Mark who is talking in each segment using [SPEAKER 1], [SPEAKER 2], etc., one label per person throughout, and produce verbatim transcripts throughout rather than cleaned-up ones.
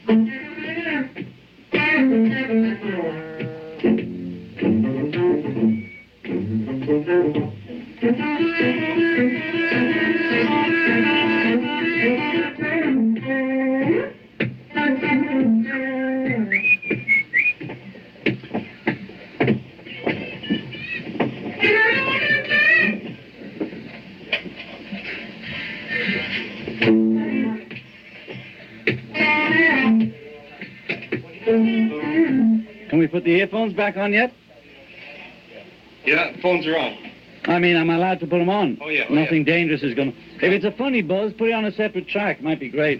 [SPEAKER 1] Can we put the earphones back on yet?
[SPEAKER 2] Yeah, phones are on.
[SPEAKER 1] I mean, am I allowed to put them on?
[SPEAKER 2] Oh, yeah. Oh,
[SPEAKER 1] Nothing
[SPEAKER 2] yeah.
[SPEAKER 1] dangerous is going to... If it's a funny buzz, put it on a separate track. Might be great.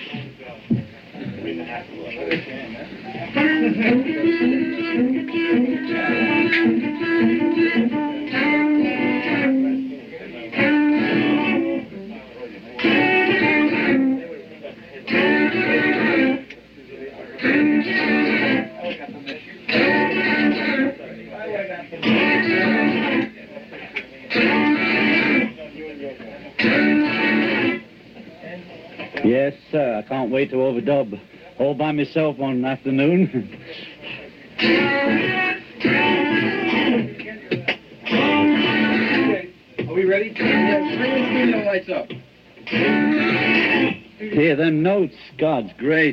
[SPEAKER 1] Yes, sir. I can't wait to overdub all by myself one afternoon.
[SPEAKER 2] Are we ready? Yeah, bring the studio lights up.
[SPEAKER 1] Hear them notes. God's great.